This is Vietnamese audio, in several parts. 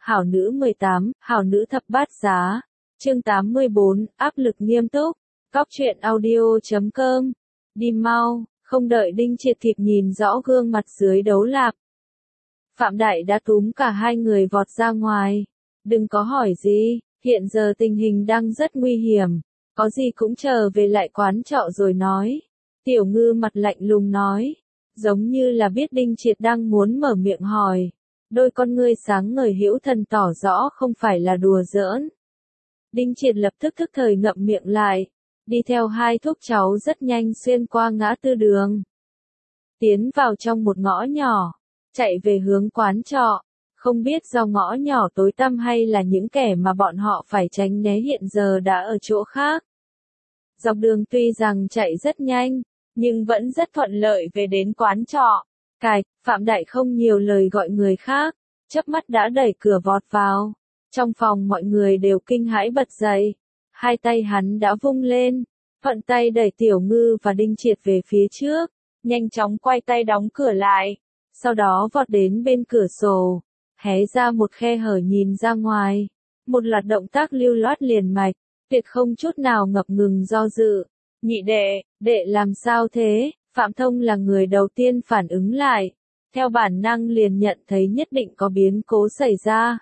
Hảo nữ 18, hảo nữ thập bát giá. Chương 84, áp lực nghiêm túc. Cóc truyện audio.com. Đi mau, không đợi Đinh Triệt kịp nhìn rõ gương mặt dưới đấu lạp. Phạm Đại đã túm cả hai người vọt ra ngoài. Đừng có hỏi gì, hiện giờ tình hình đang rất nguy hiểm. Có gì cũng chờ về lại quán trọ rồi nói. Tiểu Ngư mặt lạnh lùng nói. Giống như là biết Đinh Triệt đang muốn mở miệng hỏi. Đôi con ngươi sáng ngời hữu thần tỏ rõ không phải là đùa giỡn. Đinh Triệt lập tức thức thời ngậm miệng lại. Đi theo hai thúc cháu rất nhanh xuyên qua ngã tư đường. Tiến vào trong một ngõ nhỏ. Chạy về hướng quán trọ. Không biết do ngõ nhỏ tối tăm hay là những kẻ mà bọn họ phải tránh né hiện giờ đã ở chỗ khác. Dọc đường tuy rằng chạy rất nhanh, nhưng vẫn rất thuận lợi về đến quán trọ. Phạm Đại không nhiều lời gọi người khác, chớp mắt đã đẩy cửa vọt vào. Trong phòng mọi người đều kinh hãi bật dậy. Hai tay hắn đã vung lên, thuận tay đẩy Tiểu Ngư và Đinh Triệt về phía trước, nhanh chóng quay tay đóng cửa lại. Sau đó vọt đến bên cửa sổ, hé ra một khe hở nhìn ra ngoài. Một loạt động tác lưu loát liền mạch, tuyệt không chút nào ngập ngừng do dự. Nhị đệ làm sao thế? Phạm Thông là người đầu tiên phản ứng lại. Theo bản năng liền nhận thấy nhất định có biến cố xảy ra.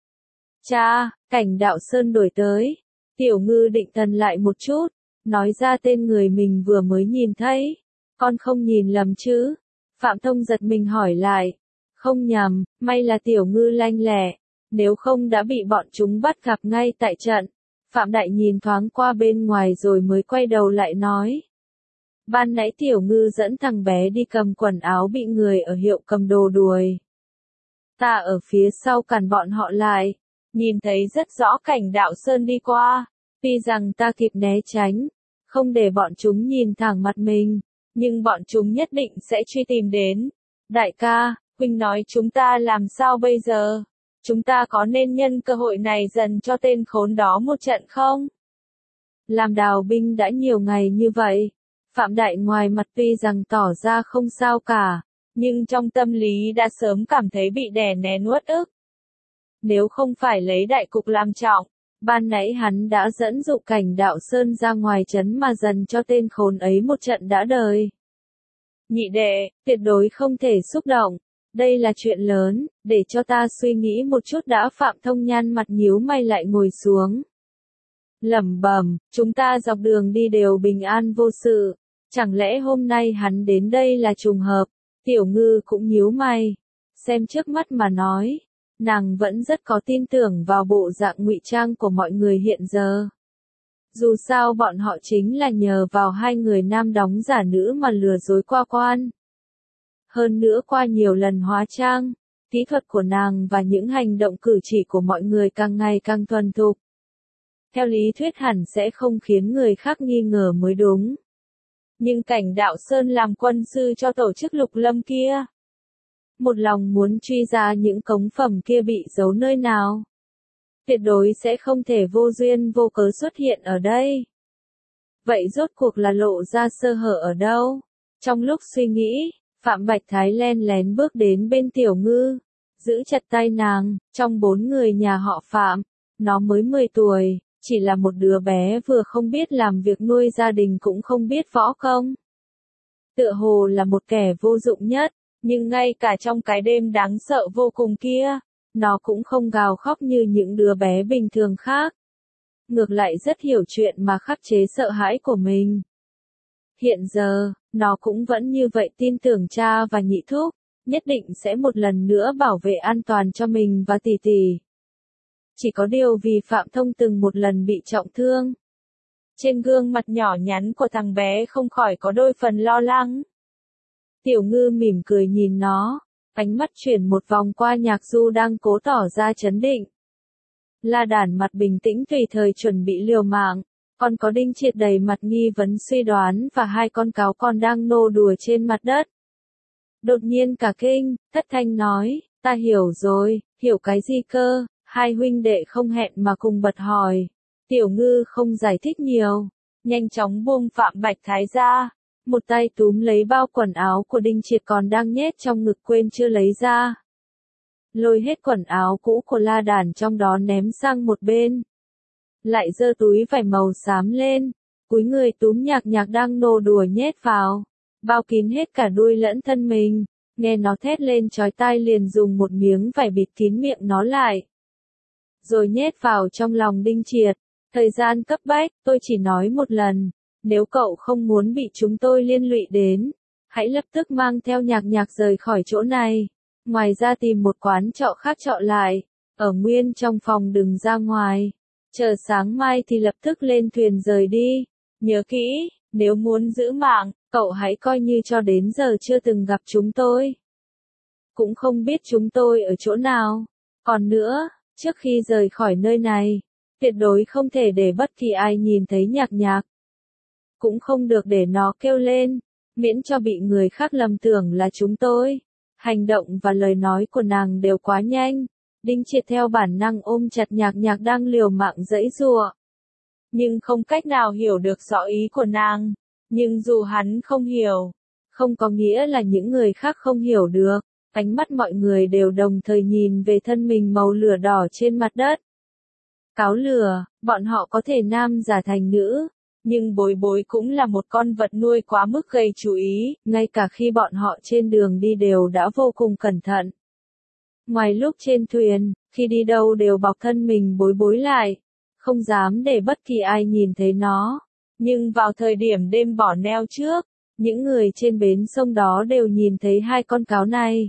Cha, Cảnh Đạo Sơn đổi tới. Tiểu Ngư định thần lại một chút, nói ra tên người mình vừa mới nhìn thấy. Con không nhìn lầm chứ? Phạm Thông giật mình hỏi lại. Không nhầm, may là Tiểu Ngư lanh lẹ, nếu không đã bị bọn chúng bắt gặp ngay tại trận. Phạm Đại nhìn thoáng qua bên ngoài rồi mới quay đầu lại nói. Ban nãy Tiểu Ngư dẫn thằng bé đi cầm quần áo bị người ở hiệu cầm đồ đuổi. Ta ở phía sau cản bọn họ lại, nhìn thấy rất rõ Cảnh Đạo Sơn đi qua, tuy rằng ta kịp né tránh, không để bọn chúng nhìn thẳng mặt mình, nhưng bọn chúng nhất định sẽ truy tìm đến. Đại ca, huynh nói chúng ta làm sao bây giờ? Chúng ta có nên nhân cơ hội này dần cho tên khốn đó một trận không? Làm đào binh đã nhiều ngày như vậy. Phạm Đại ngoài mặt tuy rằng tỏ ra không sao cả, nhưng trong tâm lý đã sớm cảm thấy bị đè nén uất ức. Nếu không phải lấy đại cục làm trọng, ban nãy hắn đã dẫn dụ Cảnh Đạo Sơn ra ngoài trấn mà dần cho tên khốn ấy một trận đã đời. Nhị đệ, tuyệt đối không thể xúc động. Đây là chuyện lớn, để cho ta suy nghĩ một chút đã. Phạm Thông nhăn mặt nhíu mày lại ngồi xuống. Lẩm bẩm, chúng ta dọc đường đi đều bình an vô sự. Chẳng lẽ hôm nay hắn đến đây là trùng hợp? Tiểu Ngư cũng nhíu mày. Xem trước mắt mà nói, nàng vẫn rất có tin tưởng vào bộ dạng ngụy trang của mọi người hiện giờ. Dù sao bọn họ chính là nhờ vào hai người nam đóng giả nữ mà lừa dối qua quan. Hơn nữa qua nhiều lần hóa trang, kỹ thuật của nàng và những hành động cử chỉ của mọi người càng ngày càng thuần thục. Theo lý thuyết hẳn sẽ không khiến người khác nghi ngờ mới đúng. Nhưng Cảnh Đạo Sơn làm quân sư cho tổ chức Lục Lâm kia, một lòng muốn truy ra những cống phẩm kia bị giấu nơi nào. Tuyệt đối sẽ không thể vô duyên vô cớ xuất hiện ở đây. Vậy rốt cuộc là lộ ra sơ hở ở đâu? Trong lúc suy nghĩ, Phạm Bạch Thái len lén bước đến bên Tiểu Ngư, giữ chặt tay nàng. Trong 4 người nhà họ Phạm, nó mới 10 tuổi, chỉ là một đứa bé vừa không biết làm việc nuôi gia đình cũng không biết võ công. Tựa hồ là một kẻ vô dụng nhất, nhưng ngay cả trong cái đêm đáng sợ vô cùng kia, nó cũng không gào khóc như những đứa bé bình thường khác. Ngược lại rất hiểu chuyện mà khắc chế sợ hãi của mình. Hiện giờ, nó cũng vẫn như vậy tin tưởng cha và nhị thúc, nhất định sẽ một lần nữa bảo vệ an toàn cho mình và tỷ tỷ. Chỉ có điều vì Phạm Thông từng một lần bị trọng thương. Trên gương mặt nhỏ nhắn của thằng bé không khỏi có đôi phần lo lắng. Tiểu Ngư mỉm cười nhìn nó, ánh mắt chuyển một vòng qua Nhạc Du đang cố tỏ ra trấn định. La Đản mặt bình tĩnh tùy thời chuẩn bị liều mạng, còn có Đinh Triệt đầy mặt nghi vấn suy đoán và hai con cáo con đang nô đùa trên mặt đất. Đột nhiên cả kinh, thất thanh nói, ta hiểu rồi, hiểu cái gì cơ? Hai huynh đệ không hẹn mà cùng bật hỏi. Tiểu Ngư không giải thích nhiều, nhanh chóng buông Phạm Bạch Thái ra, một tay túm lấy bao quần áo của Đinh Triệt còn đang nhét trong ngực quên chưa lấy ra. lôi hết quần áo cũ của La Đàn trong đó ném sang một bên. Lại giơ túi vải màu xám lên, cúi người túm Nhạc Nhạc đang nô đùa nhét vào, bao kín hết cả đuôi lẫn thân mình. Nghe nó thét lên chói tai liền dùng một miếng vải bịt kín miệng nó lại. Rồi nhét vào trong lòng Đinh Triệt. Thời gian cấp bách, tôi chỉ nói một lần. Nếu cậu không muốn bị chúng tôi liên lụy đến, hãy lập tức mang theo Nhạc Nhạc rời khỏi chỗ này. Ngoài ra tìm một quán trọ khác trọ lại. Ở nguyên trong phòng đừng ra ngoài. Chờ sáng mai thì lập tức lên thuyền rời đi. Nhớ kỹ, nếu muốn giữ mạng, cậu hãy coi như cho đến giờ chưa từng gặp chúng tôi. Cũng không biết chúng tôi ở chỗ nào. Còn nữa, trước khi rời khỏi nơi này, tuyệt đối không thể để bất kỳ ai nhìn thấy Nhạc Nhạc. Cũng không được để nó kêu lên, miễn cho bị người khác lầm tưởng là chúng tôi. Hành động và lời nói của nàng đều quá nhanh. Đinh Triệt theo bản năng ôm chặt Nhạc Nhạc đang liều mạng giãy giụa. Nhưng không cách nào hiểu được rõ ý của nàng. Nhưng dù hắn không hiểu, không có nghĩa là những người khác không hiểu được. Ánh mắt mọi người đều đồng thời nhìn về thân mình màu lửa đỏ trên mặt đất. Cáo lửa, bọn họ có thể nam giả thành nữ, nhưng Bối Bối cũng là một con vật nuôi quá mức gây chú ý, ngay cả khi bọn họ trên đường đi đều đã vô cùng cẩn thận. Ngoài lúc trên thuyền, khi đi đâu đều bọc thân mình Bối Bối lại, không dám để bất kỳ ai nhìn thấy nó. Nhưng vào thời điểm đêm bỏ neo trước, những người trên bến sông đó đều nhìn thấy hai con cáo này.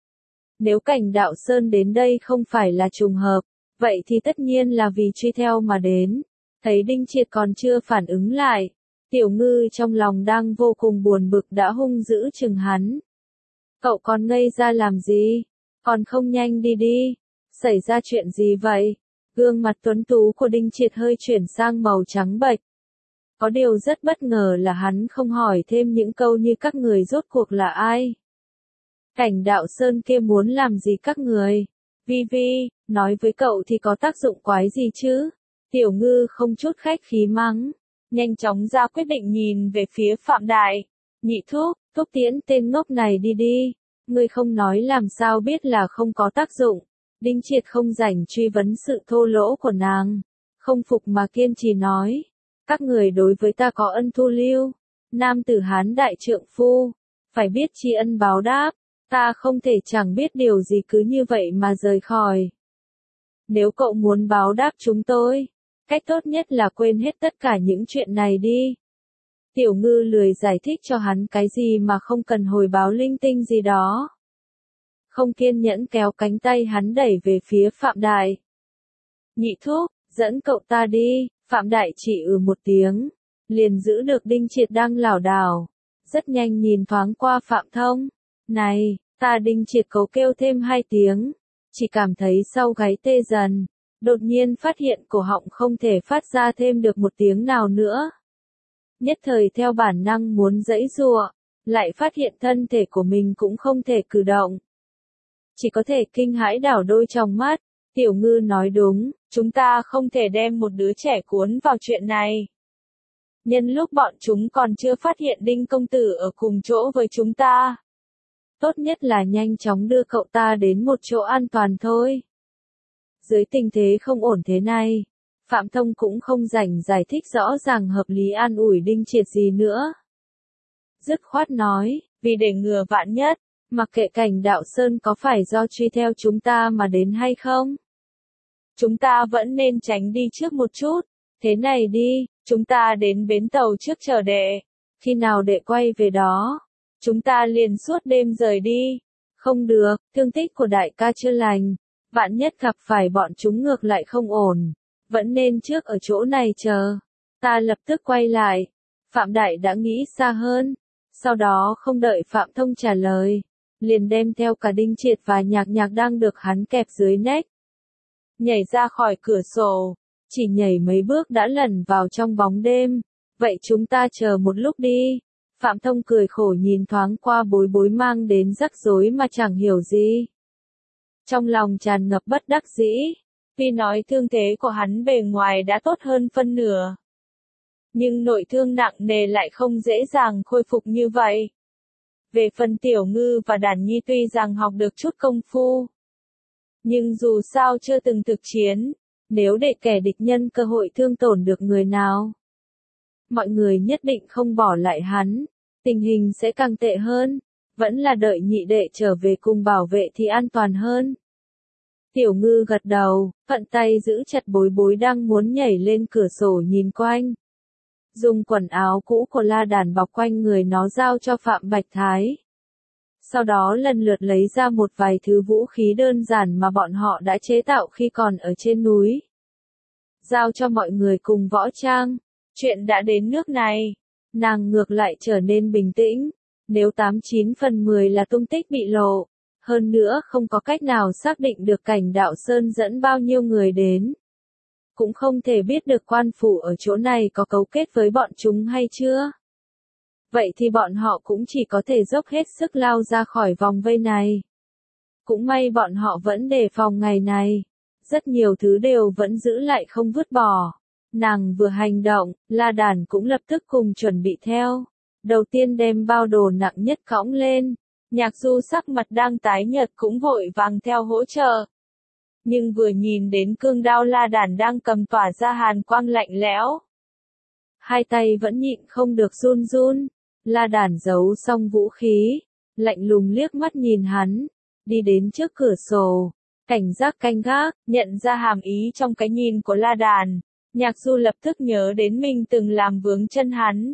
Nếu Cảnh Đạo Sơn đến đây không phải là trùng hợp, vậy thì tất nhiên là vì truy theo mà đến. Thấy Đinh Triệt còn chưa phản ứng lại, Tiểu Ngư trong lòng đang vô cùng buồn bực đã hung dữ chừng hắn. Cậu còn ngây ra làm gì? Còn không nhanh đi đi. Xảy ra chuyện gì vậy? Gương mặt tuấn tú của Đinh Triệt hơi chuyển sang màu trắng bệch. Có điều rất bất ngờ là hắn không hỏi thêm những câu như các người rốt cuộc là ai. Cảnh Đạo Sơn kia muốn làm gì các người? Vi Vi, nói với cậu thì có tác dụng quái gì chứ? Tiểu Ngư không chút khách khí mắng, nhanh chóng ra quyết định nhìn về phía Phạm Đại. Nhị thúc, thúc tiễn tên ngốc này đi đi. Ngươi không nói làm sao biết là không có tác dụng. Đinh Triệt không rảnh truy vấn sự thô lỗ của nàng. Không phục mà kiên trì nói. Các người đối với ta có ân thu lưu. Nam tử Hán đại trượng phu. Phải biết tri ân báo đáp. Ta không thể chẳng biết điều gì cứ như vậy mà rời khỏi. Nếu cậu muốn báo đáp chúng tôi, cách tốt nhất là quên hết tất cả những chuyện này đi. Tiểu Ngư lười giải thích cho hắn cái gì mà không cần hồi báo linh tinh gì đó. Không kiên nhẫn kéo cánh tay hắn đẩy về phía Phạm Đại. Nhị thúc, dẫn cậu ta đi. Phạm Đại chỉ một tiếng, liền giữ được Đinh Triệt đang lảo đảo. Rất nhanh nhìn thoáng qua Phạm Thông. Này, ta Đinh Triệt cố kêu thêm 2 tiếng. Chỉ cảm thấy sau gáy tê dần. Đột nhiên phát hiện cổ họng không thể phát ra thêm được một tiếng nào nữa. Nhất thời theo bản năng muốn giãy giụa, lại phát hiện thân thể của mình cũng không thể cử động. Chỉ có thể kinh hãi đảo đôi trong mắt. Tiểu Ngư nói đúng, chúng ta không thể đem một đứa trẻ cuốn vào chuyện này. Nhân lúc bọn chúng còn chưa phát hiện Đinh công tử ở cùng chỗ với chúng ta. Tốt nhất là nhanh chóng đưa cậu ta đến một chỗ an toàn thôi. Dưới tình thế không ổn thế này, Phạm Thông cũng không rảnh giải thích rõ ràng hợp lý an ủi Đinh Triệt gì nữa. Dứt khoát nói, vì để ngừa vạn nhất, mặc kệ Cảnh Đạo Sơn có phải do truy theo chúng ta mà đến hay không. Chúng ta vẫn nên tránh đi trước một chút. Thế này đi, chúng ta đến bến tàu trước chờ đệ. Khi nào đệ quay về đó, chúng ta liền suốt đêm rời đi. Không được, thương tích của đại ca chưa lành. Vạn nhất gặp phải bọn chúng ngược lại không ổn. Vẫn nên trước ở chỗ này chờ. Ta lập tức quay lại. Phạm Đại đã nghĩ xa hơn. Sau đó không đợi Phạm Thông trả lời, liền đem theo cả Đinh Triệt và Nhạc Nhạc đang được hắn kẹp dưới nách. Nhảy ra khỏi cửa sổ, chỉ nhảy mấy bước đã lẩn vào trong bóng đêm. Vậy chúng ta chờ một lúc đi. Phạm Thông cười khổ nhìn thoáng qua Bối Bối mang đến rắc rối mà chẳng hiểu gì. Trong lòng tràn ngập bất đắc dĩ, vì nói thương thế của hắn bề ngoài đã tốt hơn phân nửa. Nhưng nội thương nặng nề lại không dễ dàng khôi phục như vậy. Về phần Tiểu Ngư và Đàn Nhi tuy rằng học được chút công phu, Nhưng dù sao chưa từng thực chiến, nếu để kẻ địch nhân cơ hội thương tổn được người nào, mọi người nhất định không bỏ lại hắn, tình hình sẽ càng tệ hơn, vẫn là đợi nhị đệ trở về cùng bảo vệ thì an toàn hơn. Tiểu Ngư gật đầu, vận tay giữ chặt Bối Bối đang muốn nhảy lên cửa sổ nhìn quanh. Dùng quần áo cũ của La Đàn bọc quanh người nó giao cho Phạm Bạch Thái. Sau đó lần lượt lấy ra một vài thứ vũ khí đơn giản mà bọn họ đã chế tạo khi còn ở trên núi. Giao cho mọi người cùng Võ Trang. Chuyện đã đến nước này, nàng ngược lại trở nên bình tĩnh. Nếu 89 phần 10 là tung tích bị lộ, hơn nữa không có cách nào xác định được Cảnh Đạo Sơn dẫn bao nhiêu người đến. Cũng không thể biết được quan phủ ở chỗ này có cấu kết với bọn chúng hay chưa. Vậy thì bọn họ cũng chỉ có thể dốc hết sức lao ra khỏi vòng vây này. Cũng may bọn họ vẫn đề phòng ngày này. Rất nhiều thứ đều vẫn giữ lại không vứt bỏ. Nàng vừa hành động, La Đàn cũng lập tức cùng chuẩn bị theo. Đầu tiên đem bao đồ nặng nhất cõng lên. Nhạc Du sắc mặt đang tái nhợt cũng vội vàng theo hỗ trợ. Nhưng vừa nhìn đến cương đao La Đàn đang cầm tỏa ra hàn quang lạnh lẽo. Hai tay vẫn nhịn không được run run. La Đàn giấu xong vũ khí, lạnh lùng liếc mắt nhìn hắn, đi đến trước cửa sổ, cảnh giác canh gác, nhận ra hàm ý trong cái nhìn của La Đàn. Nhạc Du lập tức nhớ đến mình từng làm vướng chân hắn.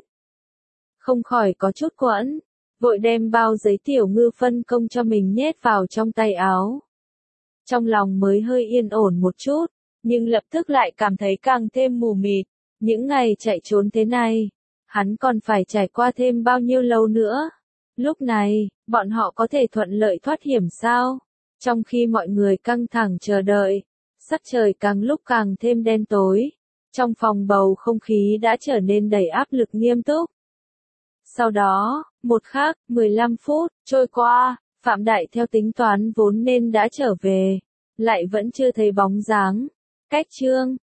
Không khỏi có chút quẫn, vội đem bao giấy Tiểu Ngư phân công cho mình nhét vào trong tay áo. Trong lòng mới hơi yên ổn một chút, nhưng lập tức lại cảm thấy càng thêm mù mịt. Những ngày chạy trốn thế này, hắn còn phải trải qua thêm bao nhiêu lâu nữa. Lúc này, bọn họ có thể thuận lợi thoát hiểm sao? Trong khi mọi người căng thẳng chờ đợi, sắc trời càng lúc càng thêm đen tối. Trong phòng bầu không khí đã trở nên đầy áp lực nghiêm túc. Sau đó, 15 phút trôi qua, Phạm Đại theo tính toán vốn nên đã trở về, lại vẫn chưa thấy bóng dáng. Cách chương